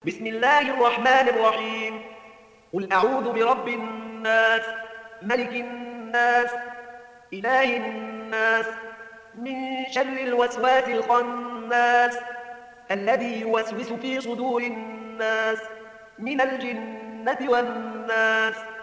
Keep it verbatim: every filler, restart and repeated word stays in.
بسم الله الرحمن الرحيم. قل أعوذ برب الناس، ملك الناس، إله الناس، من شر الوسواس الخناس، الذي يوسوس في صدور الناس من الجنة والناس.